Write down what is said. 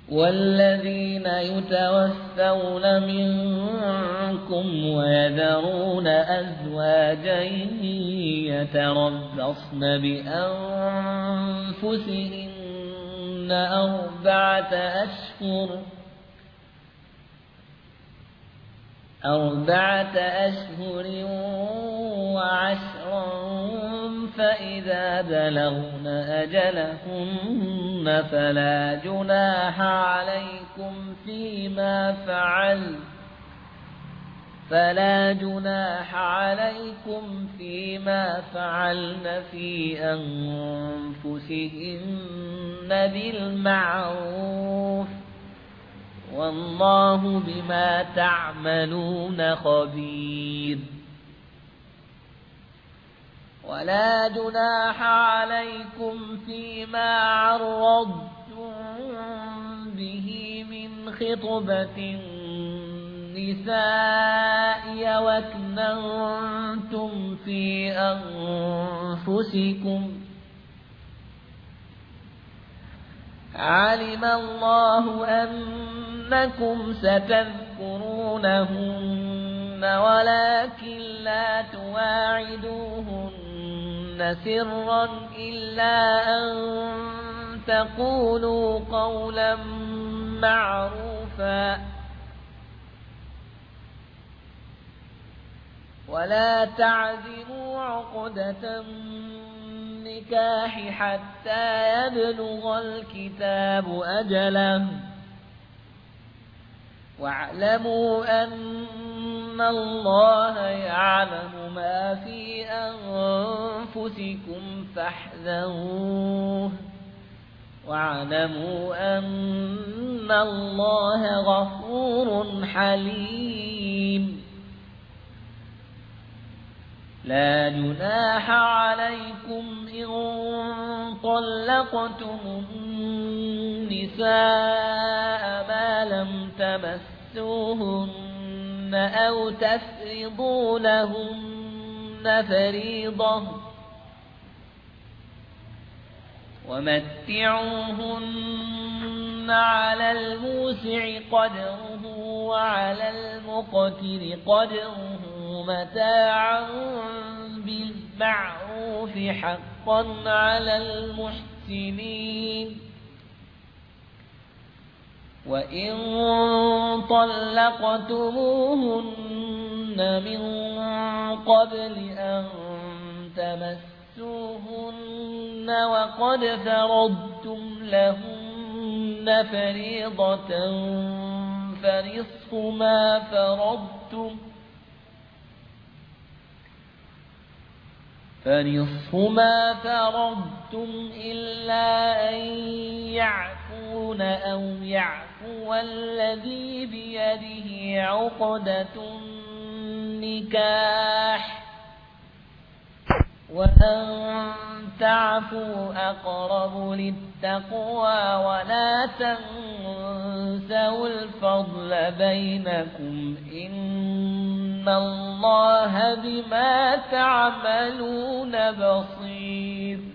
والذين يتوفون منكم ويذرون أزواجا يتربصن بأنفسهن أربعة أشهر وعشرا فإذا بلغن أجلهن فلا جناح عليكم فيما فعلن في أنفسهن بالمعروف والله بما تعملون خبير. ولا جناح عليكم فيما عرضتم به من خطبة النساء وأكننتم في أنفسكم علم الله أنكم ستذكرونهن ولكن لا تواعدوهن سرا إلا أن تقولوا قولا معروفا ولا تعزموا عقدة النكاح حتى يبلغ الكتاب أجله واعلموا أن الله يعلم ما في أنفسكم فاحذروه واعلموا أن الله غفور حليم. لا جناح عليكم إن طلقتم النساء ما لم تمسوهن أو تفرضوا لهن فريضة ومتعوهن على الموسع قدره وعلى المقتر قدره متاعا بالمعروف حقا على المحسنين. وإن طلقتموهن من قبل أن تمسوهن وقد فرضتم لهن فريضة فنصف ما فرضتم إلا أن يعفون أو يعفو الذي بيده عقدة النكاح وأن تعفوا أقرب للتقوى ولا تنسوا الفضل بينكم إن الله بما تعملون بصير.